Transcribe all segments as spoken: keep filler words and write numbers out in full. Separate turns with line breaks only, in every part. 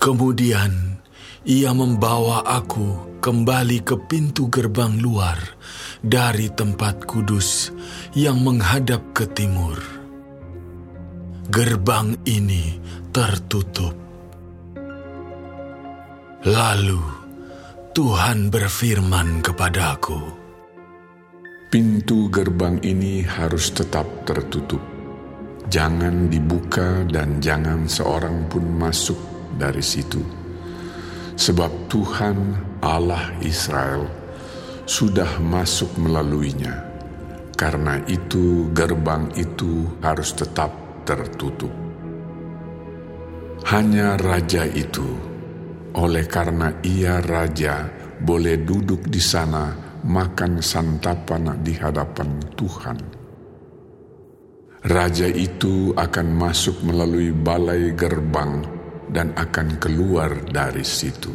Kemudian ia membawa aku kembali ke pintu gerbang luar dari tempat kudus yang menghadap ke timur. Gerbang ini tertutup. Lalu Tuhan berfirman kepadaku,
pintu gerbang ini harus tetap tertutup. Jangan dibuka dan jangan seorang pun masuk dari situ. Sebab Tuhan Allah Israel sudah masuk melaluinya. Karena itu gerbang itu harus tetap tertutup. Hanya raja itu, oleh karena ia raja, boleh duduk di sana makan santapan di hadapan Tuhan. Raja itu akan masuk melalui balai gerbang dan akan keluar dari situ.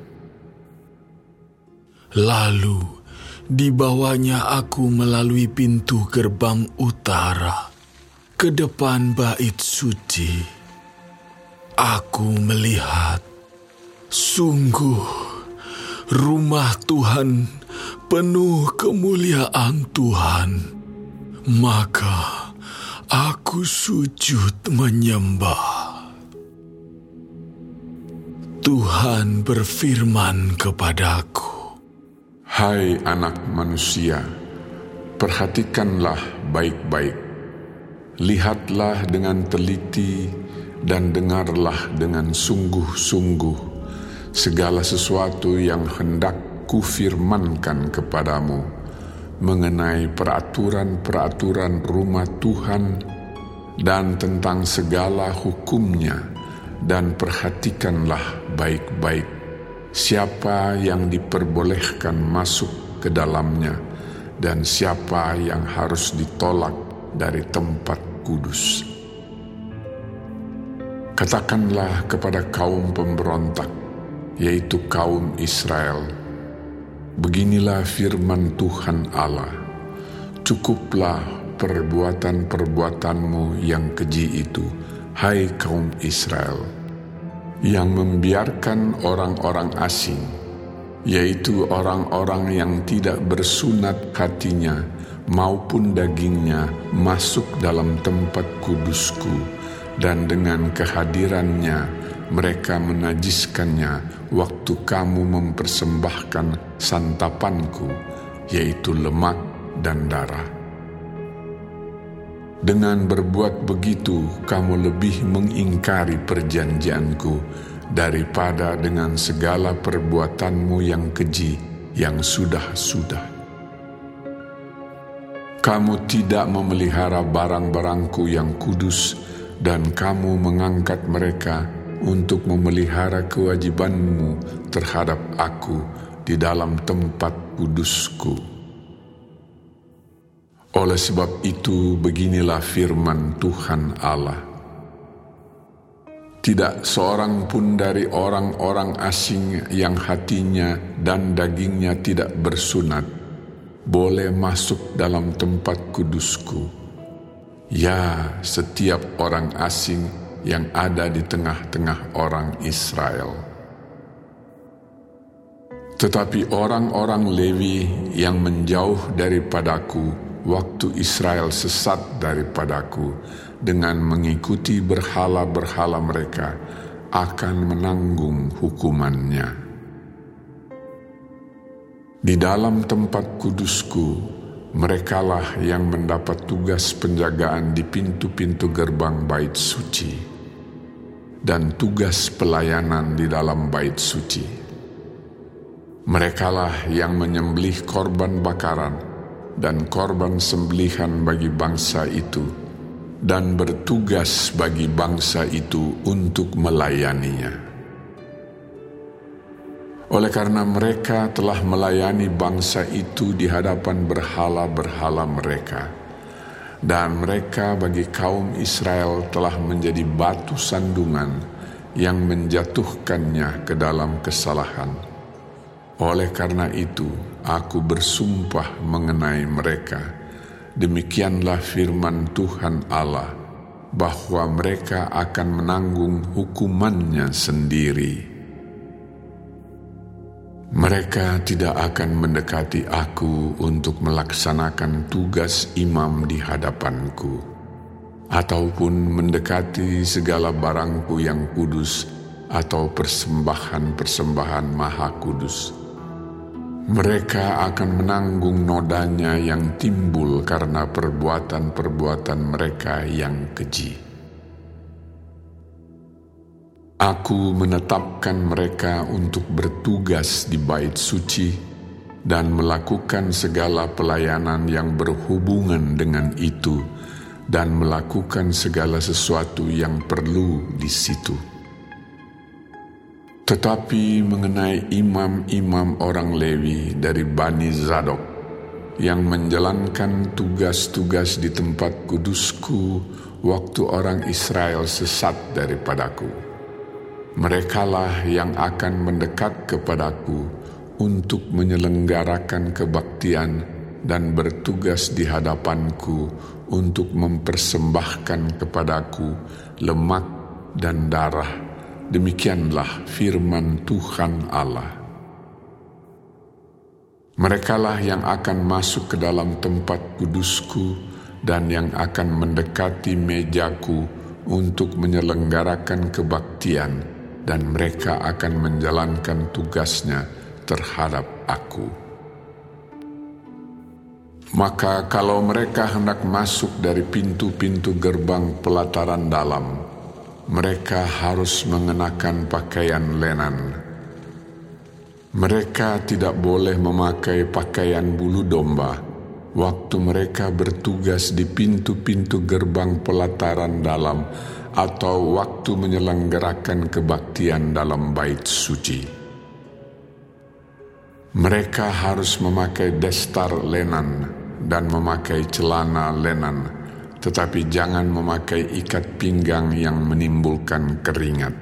Lalu dibawanya aku melalui pintu gerbang utara ke depan bait suci. Aku melihat, sungguh rumah Tuhan penuh kemuliaan Tuhan. Maka aku sujud menyembah. Tuhan berfirman kepadaku,
hai anak manusia, perhatikanlah baik-baik. Lihatlah dengan teliti dan dengarlah dengan sungguh-sungguh segala sesuatu yang hendak kufirmankan kepadamu mengenai peraturan-peraturan rumah Tuhan dan tentang segala hukumnya, dan perhatikanlah baik-baik siapa yang diperbolehkan masuk ke dalamnya dan siapa yang harus ditolak dari tempat kudus. Katakanlah kepada kaum pemberontak, yaitu kaum Israel, beginilah firman Tuhan Allah, cukuplah perbuatan-perbuatanmu yang keji itu, hai kaum Israel, yang membiarkan orang-orang asing, yaitu orang-orang yang tidak bersunat hatinya maupun dagingnya, masuk dalam tempat kudusku, dan dengan kehadirannya mereka menajiskannya waktu kamu mempersembahkan santapanku, yaitu lemak dan darah. Dengan berbuat begitu, kamu lebih mengingkari perjanjianku daripada dengan segala perbuatanmu yang keji yang sudah-sudah. Kamu tidak memelihara barang-barangku yang kudus, dan kamu mengangkat mereka untuk memelihara kewajibanmu terhadap aku di dalam tempat kudusku. Oleh sebab itu, beginilah firman Tuhan Allah. Tidak seorang pun dari orang-orang asing yang hatinya dan dagingnya tidak bersunat boleh masuk dalam tempat kudusku. Ya, setiap orang asing yang ada di tengah-tengah orang Israel. Tetapi orang-orang Lewi yang menjauh daripadaku waktu Israel sesat daripadaku dengan mengikuti berhala-berhala mereka akan menanggung hukumannya. Di dalam tempat kudusku, merekalah yang mendapat tugas penjagaan di pintu-pintu gerbang bait suci dan tugas pelayanan di dalam bait suci. Merekalah yang menyembelih korban bakaran dan korban sembelihan bagi bangsa itu, dan bertugas bagi bangsa itu untuk melayaninya. Oleh karena mereka telah melayani bangsa itu di hadapan berhala-berhala mereka, dan mereka bagi kaum Israel telah menjadi batu sandungan yang menjatuhkannya ke dalam kesalahan. Oleh karena itu, aku bersumpah mengenai mereka, demikianlah firman Tuhan Allah, bahwa mereka akan menanggung hukumannya sendiri. Mereka tidak akan mendekati aku untuk melaksanakan tugas imam di hadapanku, ataupun mendekati segala barangku yang kudus atau persembahan-persembahan maha kudus. Mereka akan menanggung nodanya yang timbul karena perbuatan-perbuatan mereka yang keji. Aku menetapkan mereka untuk bertugas di bait suci dan melakukan segala pelayanan yang berhubungan dengan itu dan melakukan segala sesuatu yang perlu di situ. Tetapi mengenai imam-imam orang Lewi dari Bani Zadok yang menjalankan tugas-tugas di tempat kudusku waktu orang Israel sesat daripadaku, merekalah yang akan mendekat kepadaku untuk menyelenggarakan kebaktian dan bertugas di hadapanku untuk mempersembahkan kepadaku lemak dan darah. Demikianlah firman Tuhan Allah. Merekalah yang akan masuk ke dalam tempat kudusku dan yang akan mendekati mejaku untuk menyelenggarakan kebaktian, dan mereka akan menjalankan tugasnya terhadap aku. Maka kalau mereka hendak masuk dari pintu-pintu gerbang pelataran dalam, mereka harus mengenakan pakaian lenan. Mereka tidak boleh memakai pakaian bulu domba waktu mereka bertugas di pintu-pintu gerbang pelataran dalam atau waktu menyelenggarakan kebaktian dalam bait suci. Mereka harus memakai destar lenan dan memakai celana lenan, tetapi jangan memakai ikat pinggang yang menimbulkan keringat.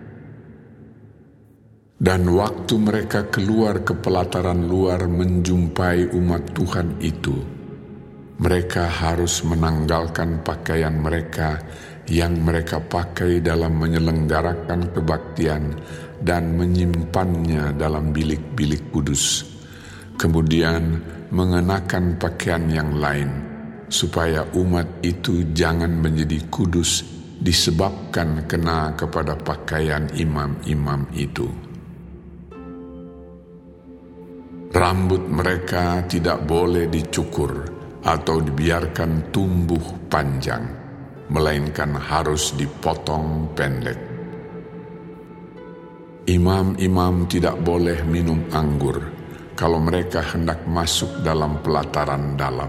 Dan waktu mereka keluar ke pelataran luar menjumpai umat Tuhan itu, mereka harus menanggalkan pakaian mereka yang mereka pakai dalam menyelenggarakan kebaktian dan menyimpannya dalam bilik-bilik kudus, kemudian mengenakan pakaian yang lain, supaya umat itu jangan menjadi kudus disebabkan kena kepada pakaian imam-imam itu. Rambut mereka tidak boleh dicukur atau dibiarkan tumbuh panjang, melainkan harus dipotong pendek. Imam-imam tidak boleh minum anggur kalau mereka hendak masuk dalam pelataran dalam.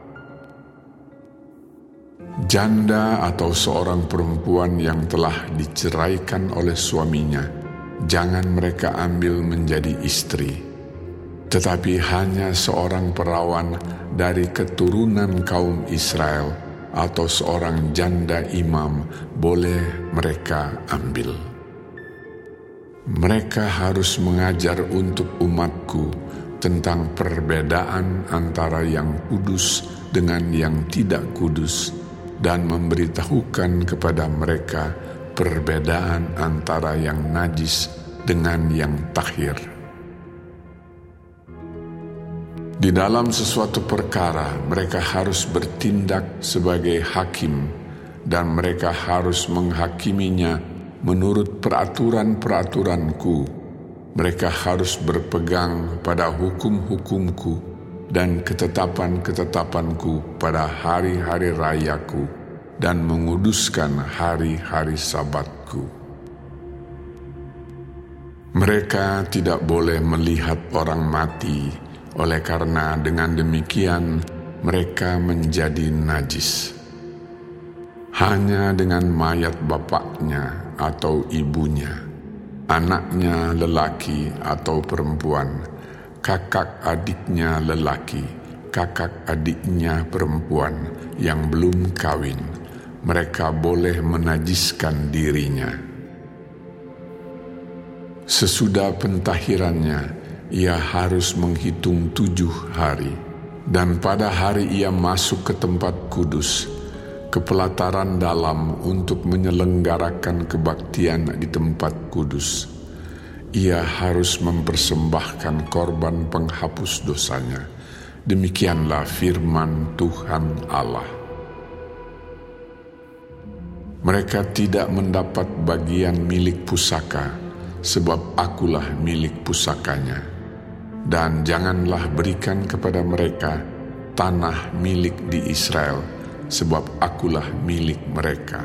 Janda atau seorang perempuan yang telah diceraikan oleh suaminya, jangan mereka ambil menjadi istri. Tetapi hanya seorang perawan dari keturunan kaum Israel atau seorang janda imam boleh mereka ambil. Mereka harus mengajar untuk umatku tentang perbedaan antara yang kudus dengan yang tidak kudus, dan memberitahukan kepada mereka perbedaan antara yang najis dengan yang tahir. Di dalam sesuatu perkara, mereka harus bertindak sebagai hakim, dan mereka harus menghakiminya menurut peraturan-peraturanku. Mereka harus berpegang pada hukum-hukumku dan ketetapan-ketetapanku pada hari-hari rayaku, dan menguduskan hari-hari sabatku. Mereka tidak boleh melihat orang mati, oleh karena dengan demikian mereka menjadi najis. Hanya dengan mayat bapaknya atau ibunya, anaknya lelaki atau perempuan, kakak adiknya lelaki, kakak adiknya perempuan yang belum kawin, mereka boleh menajiskan dirinya. Sesudah pentahirannya, ia harus menghitung tujuh hari, dan pada hari ia masuk ke tempat kudus, ke pelataran dalam untuk menyelenggarakan kebaktian di tempat kudus, ia harus mempersembahkan korban penghapus dosanya. Demikianlah firman Tuhan Allah. Mereka tidak mendapat bagian milik pusaka, sebab akulah milik pusakanya. Dan janganlah berikan kepada mereka tanah milik di Israel, sebab akulah milik mereka.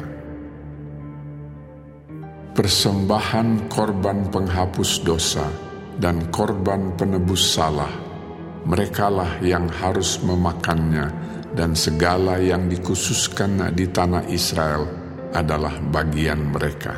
Persembahan korban penghapus dosa dan korban penebus salah, merekalah yang harus memakannya, dan segala yang dikhususkan di tanah Israel adalah bagian mereka.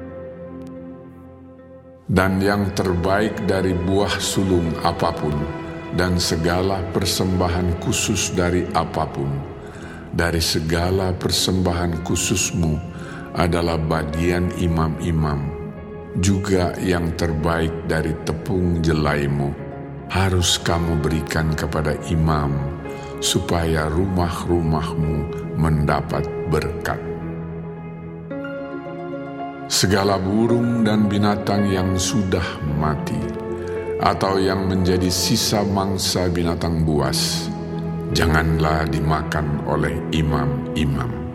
Dan yang terbaik dari buah sulung apapun, dan segala persembahan khusus dari apapun, dari segala persembahan khususmu adalah bagian imam-imam, juga yang terbaik dari tepung jelaimu, harus kamu berikan kepada imam, supaya rumah-rumahmu mendapat berkat. Segala burung dan binatang yang sudah mati, atau yang menjadi sisa mangsa binatang buas, janganlah dimakan oleh imam-imam.